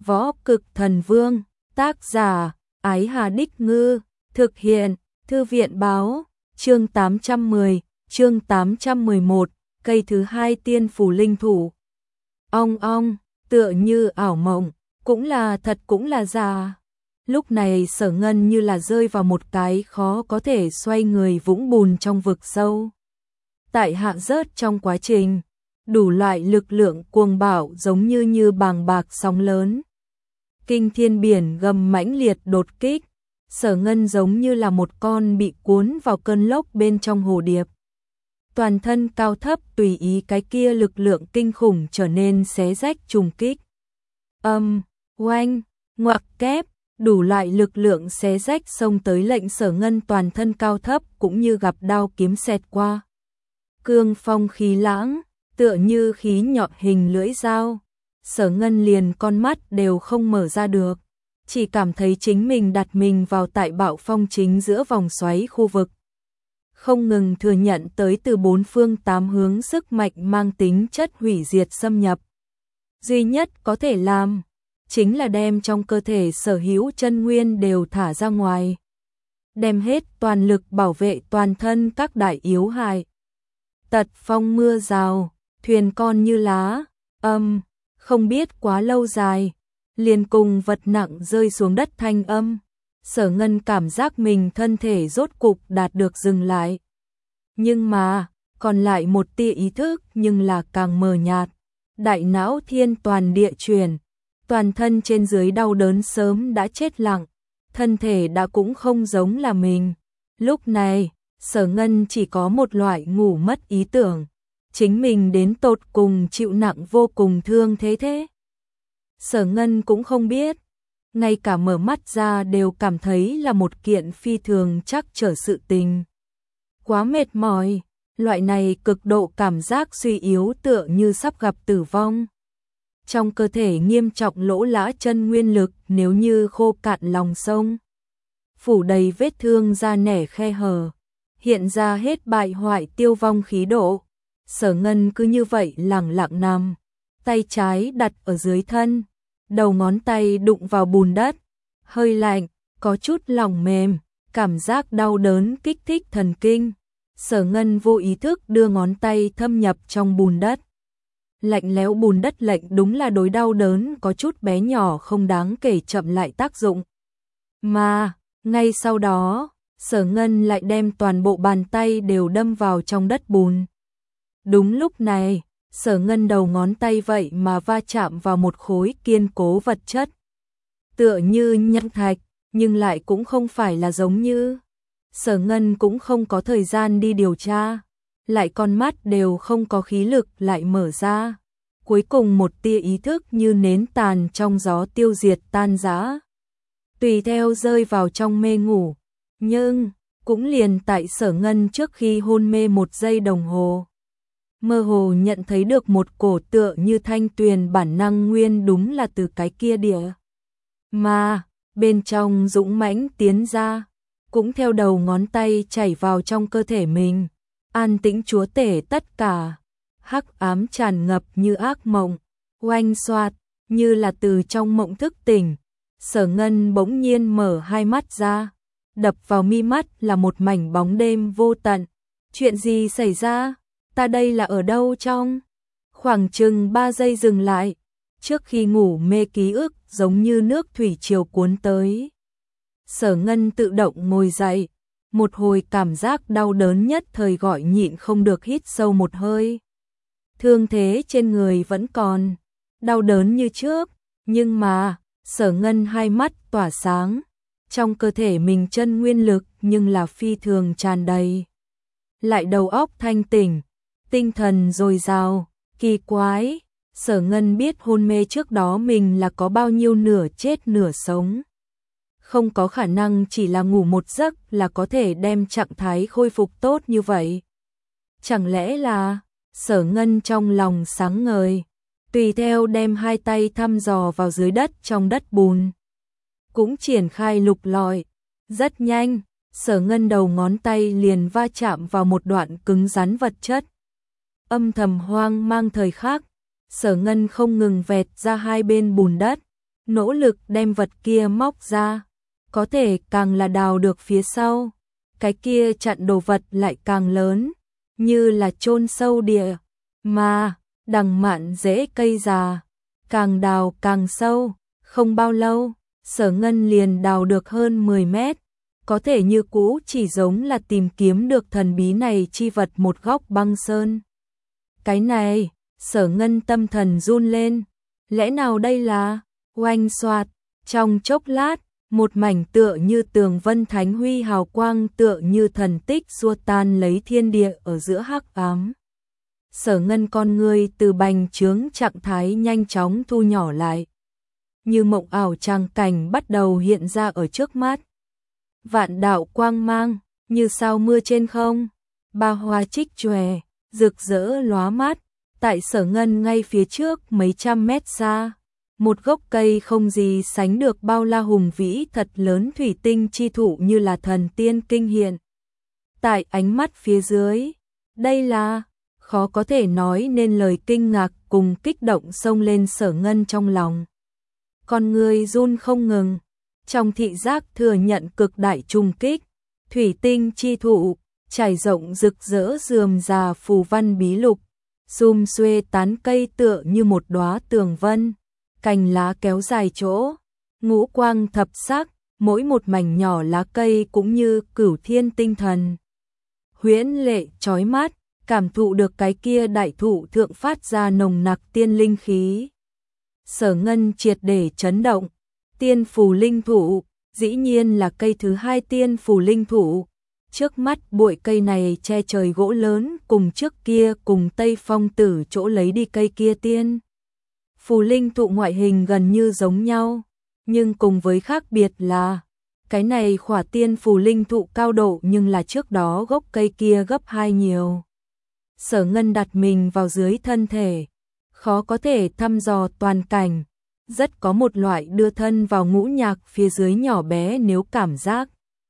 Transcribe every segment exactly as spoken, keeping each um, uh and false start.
Võ Cực Thần Vương, tác giả, Ái Hà Đích Ngư, thực hiện, Thư viện Báo, chương tám trăm mười, chương tám trăm mười một, cây thứ hai tiên phù linh thủ. Ong ong, tựa như ảo mộng, cũng là thật cũng là giả. Lúc này Sở Ngân như là rơi vào một cái khó có thể xoay người vũng bùn trong vực sâu. Tại hạ rớt trong quá trình, đủ loại lực lượng cuồng bạo giống như như bàng bạc sóng lớn. Kinh thiên biển gầm mãnh liệt đột kích, Sở Ngân giống như là một con bị cuốn vào cơn lốc bên trong hồ điệp. Toàn thân cao thấp tùy ý cái kia lực lượng kinh khủng trở nên xé rách trùng kích. Âm, oanh, ngoặc kép, đủ loại lực lượng xé rách xông tới lệnh Sở Ngân toàn thân cao thấp cũng như gặp đao kiếm xẹt qua. Cương phong khí lãng, tựa như khí nhọn hình lưỡi dao. Sở Ngân liền con mắt đều không mở ra được, chỉ cảm thấy chính mình đặt mình vào tại bạo phong chính giữa vòng xoáy khu vực. Không ngừng thừa nhận tới từ bốn phương tám hướng sức mạnh mang tính chất hủy diệt xâm nhập. Duy nhất có thể làm, chính là đem trong cơ thể sở hữu chân nguyên đều thả ra ngoài. Đem hết toàn lực bảo vệ toàn thân các đại yếu hại. Tật phong mưa rào, thuyền con như lá, âm, không biết quá lâu dài, liền cùng vật nặng rơi xuống đất thanh âm. Sở Ngân cảm giác mình thân thể rốt cục đạt được dừng lại. Nhưng mà, còn lại một tia ý thức nhưng là càng mờ nhạt. Đại não thiên toàn địa chuyển, toàn thân trên dưới đau đớn sớm đã chết lặng, thân thể đã cũng không giống là mình. Lúc này, Sở Ngân chỉ có một loại ngủ mất ý tưởng, chính mình đến tột cùng chịu nặng vô cùng thương thế thế. Sở Ngân cũng không biết, ngay cả mở mắt ra đều cảm thấy là một kiện phi thường trắc trở sự tình. Quá mệt mỏi, loại này cực độ cảm giác suy yếu tựa như sắp gặp tử vong. Trong cơ thể nghiêm trọng lỗ lã chân nguyên lực nếu như khô cạn lòng sông. Phủ đầy vết thương da nẻ khe hở, hiện ra hết bại hoại tiêu vong khí độ. Sở Ngân cứ như vậy lẳng lặng nằm, tay trái đặt ở dưới thân, đầu ngón tay đụng vào bùn đất, hơi lạnh, có chút lỏng mềm, cảm giác đau đớn kích thích thần kinh. Sở Ngân vô ý thức đưa ngón tay thâm nhập trong bùn đất. Lạnh lẽo bùn đất lạnh đúng là đối đau đớn có chút bé nhỏ không đáng kể chậm lại tác dụng. Mà, ngay sau đó, Sở Ngân lại đem toàn bộ bàn tay đều đâm vào trong đất bùn. Đúng lúc này, Sở Ngân đầu ngón tay vậy mà va chạm vào một khối kiên cố vật chất. Tựa như nhẵn thạch, nhưng lại cũng không phải là giống như. Sở Ngân cũng không có thời gian đi điều tra, lại con mắt đều không có khí lực lại mở ra. Cuối cùng một tia ý thức như nến tàn trong gió tiêu diệt tan rã. Tùy theo rơi vào trong mê ngủ, nhưng cũng liền tại Sở Ngân trước khi hôn mê một giây đồng hồ. Mơ hồ nhận thấy được một cổ tựa như thanh tuyền bản năng nguyên đúng là từ cái kia địa. Mà, bên trong dũng mãnh tiến ra, cũng theo đầu ngón tay chảy vào trong cơ thể mình, an tĩnh chúa tể tất cả, hắc ám tràn ngập như ác mộng, oanh xoạt, như là từ trong mộng thức tỉnh. Sở Ngân bỗng nhiên mở hai mắt ra, đập vào mi mắt là một mảnh bóng đêm vô tận. Chuyện gì xảy ra? Ta đây là ở đâu trong? Khoảng chừng ba giây dừng lại, trước khi ngủ mê ký ức giống như nước thủy triều cuốn tới. Sở Ngân tự động ngồi dậy, một hồi cảm giác đau đớn nhất thời gọi nhịn không được hít sâu một hơi. Thương thế trên người vẫn còn, đau đớn như trước, nhưng mà, Sở Ngân hai mắt tỏa sáng, trong cơ thể mình chân nguyên lực nhưng là phi thường tràn đầy. Lại đầu óc thanh tỉnh, tinh thần dồi dào, kỳ quái, Sở Ngân biết hôn mê trước đó mình là có bao nhiêu nửa chết nửa sống. Không có khả năng chỉ là ngủ một giấc là có thể đem trạng thái khôi phục tốt như vậy. Chẳng lẽ là, Sở Ngân trong lòng sáng ngời, tùy theo đem hai tay thăm dò vào dưới đất trong đất bùn. Cũng triển khai lục lọi, rất nhanh, Sở Ngân đầu ngón tay liền va chạm vào một đoạn cứng rắn vật chất. Âm thầm hoang mang thời khắc, Sở Ngân không ngừng vẹt ra hai bên bùn đất, nỗ lực đem vật kia móc ra, có thể càng là đào được phía sau, cái kia chặn đồ vật lại càng lớn, như là chôn sâu địa, mà đằng mạn rễ cây già, càng đào càng sâu, không bao lâu, Sở Ngân liền đào được hơn mười mét, có thể như cũ chỉ giống là tìm kiếm được thần bí này chi vật một góc băng sơn. Cái này, Sở Ngân tâm thần run lên, lẽ nào đây là, oanh xoạt, trong chốc lát, một mảnh tựa như tường vân thánh huy hào quang tựa như thần tích xua tan lấy thiên địa ở giữa hắc ám. Sở Ngân con người từ bành trướng trạng thái nhanh chóng thu nhỏ lại. Như mộng ảo tràng cảnh bắt đầu hiện ra ở trước mắt. Vạn đạo quang mang, như sao mưa trên không, ba hoa trích chòe, rực rỡ lóa mắt, tại Sở Ngân ngay phía trước mấy trăm mét xa. Một gốc cây không gì sánh được bao la hùng vĩ thật lớn thủy tinh chi thụ như là thần tiên kinh hiện. Tại ánh mắt phía dưới, đây là, khó có thể nói nên lời kinh ngạc cùng kích động xông lên Sở Ngân trong lòng. Con người run không ngừng, trong thị giác thừa nhận cực đại trùng kích, thủy tinh chi thụ, trải rộng rực rỡ rườm rà phù văn bí lục, xum xuê tán cây tựa như một đóa tường vân. Cành lá kéo dài chỗ, ngũ quang thập sắc, mỗi một mảnh nhỏ lá cây cũng như cửu thiên tinh thần. Huyễn lệ chói mắt, cảm thụ được cái kia đại thụ thượng phát ra nồng nặc tiên linh khí. Sở Ngân triệt để chấn động, tiên phù linh thụ, dĩ nhiên là cây thứ hai tiên phù linh thụ. Trước mắt bụi cây này che trời gỗ lớn cùng trước kia cùng Tây Phong Tử chỗ lấy đi cây kia tiên. Phù linh thụ ngoại hình gần như giống nhau, nhưng cùng với khác biệt là, cái này khỏa tiên phù linh thụ cao độ nhưng là trước đó gốc cây kia gấp hai nhiều. Sở Ngân đặt mình vào dưới thân thể, khó có thể thăm dò toàn cảnh, rất có một loại đưa thân vào ngũ nhạc phía dưới nhỏ bé nếu cảm giác.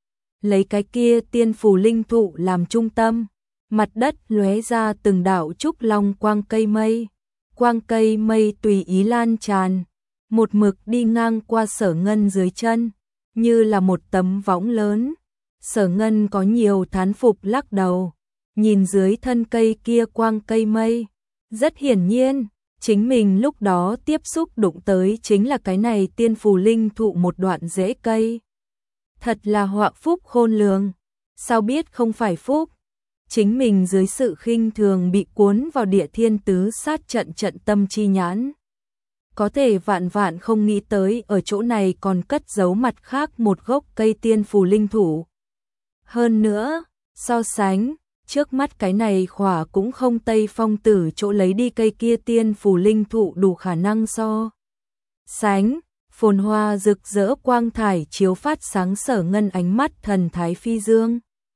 Lấy cái kia tiên phù linh thụ làm trung tâm, mặt đất lóe ra từng đạo trúc long quang cây mây. Quang cây mây tùy ý lan tràn, một mực đi ngang qua Sở Ngân dưới chân, như là một tấm võng lớn. Sở Ngân có nhiều thán phục lắc đầu, nhìn dưới thân cây kia quang cây mây. Rất hiển nhiên, chính mình lúc đó tiếp xúc đụng tới chính là cái này tiên phù linh thụ một đoạn rễ cây. Thật là họa phúc khôn lường, sao biết không phải phúc. Chính mình dưới sự khinh thường bị cuốn vào địa thiên tứ sát trận trận tâm chi nhãn. Có thể vạn vạn không nghĩ tới ở chỗ này còn cất giấu mặt khác một gốc cây tiên phù linh thụ. Hơn nữa, so sánh, trước mắt cái này khỏa cũng không Tây Phong Tử chỗ lấy đi cây kia tiên phù linh thụ đủ khả năng so. Sánh, phồn hoa rực rỡ quang thải chiếu phát sáng Sở Ngân ánh mắt thần thái phi dương.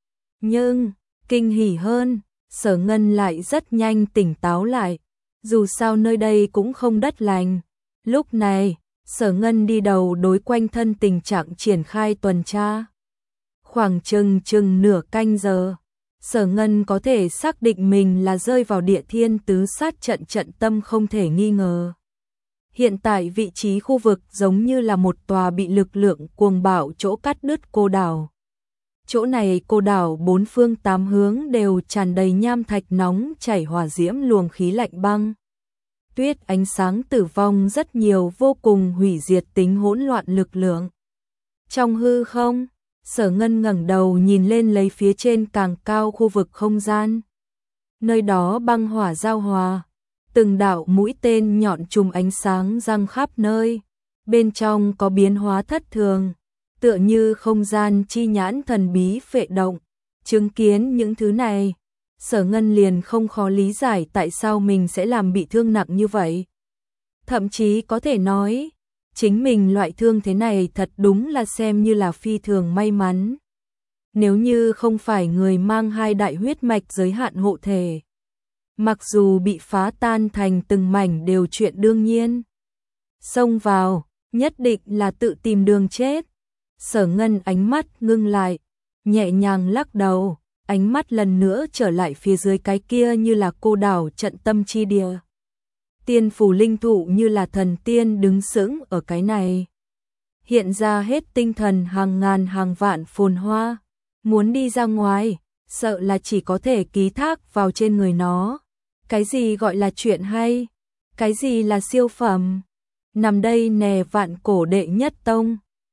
Nhưng, kinh hỉ hơn, Sở Ngân lại rất nhanh tỉnh táo lại, dù sao nơi đây cũng không đất lành. Lúc này, Sở Ngân đi đầu đối quanh thân tình trạng triển khai tuần tra. Khoảng chừng chừng nửa canh giờ, Sở Ngân có thể xác định mình là rơi vào địa thiên tứ sát trận trận tâm không thể nghi ngờ. Hiện tại vị trí khu vực giống như là một tòa bị lực lượng cuồng bạo chỗ cắt đứt cô đảo. Chỗ này cô đảo bốn phương tám hướng đều tràn đầy nham thạch nóng chảy hỏa diễm luồng khí lạnh băng. Tuyết ánh sáng tử vong rất nhiều vô cùng hủy diệt tính hỗn loạn lực lượng. Trong hư không, Sở Ngân ngẩng đầu nhìn lên lấy phía trên càng cao khu vực không gian. Nơi đó băng hỏa giao hòa, từng đạo mũi tên nhọn trùm ánh sáng răng khắp nơi, bên trong có biến hóa thất thường. Tựa như không gian chi nhãn thần bí phệ động, chứng kiến những thứ này, Sở Ngân liền không khó lý giải tại sao mình sẽ làm bị thương nặng như vậy. Thậm chí có thể nói, chính mình loại thương thế này thật đúng là xem như là phi thường may mắn. Nếu như không phải người mang hai đại huyết mạch giới hạn hộ thể, mặc dù bị phá tan thành từng mảnh đều chuyện đương nhiên. Xông vào, nhất định là tự tìm đường chết. Sở Ngân ánh mắt ngưng lại, nhẹ nhàng lắc đầu, ánh mắt lần nữa trở lại phía dưới cái kia như là cô đảo trận tâm chi địa. tiên phù linh thụ như là thần tiên đứng sững ở cái này. Hiện ra hết tinh thần hàng ngàn hàng vạn phồn hoa, muốn đi ra ngoài, sợ là chỉ có thể ký thác vào trên người nó. Cái gì gọi là chuyện hay? Cái gì là siêu phẩm? Nằm đây nè vạn cổ đệ nhất tông,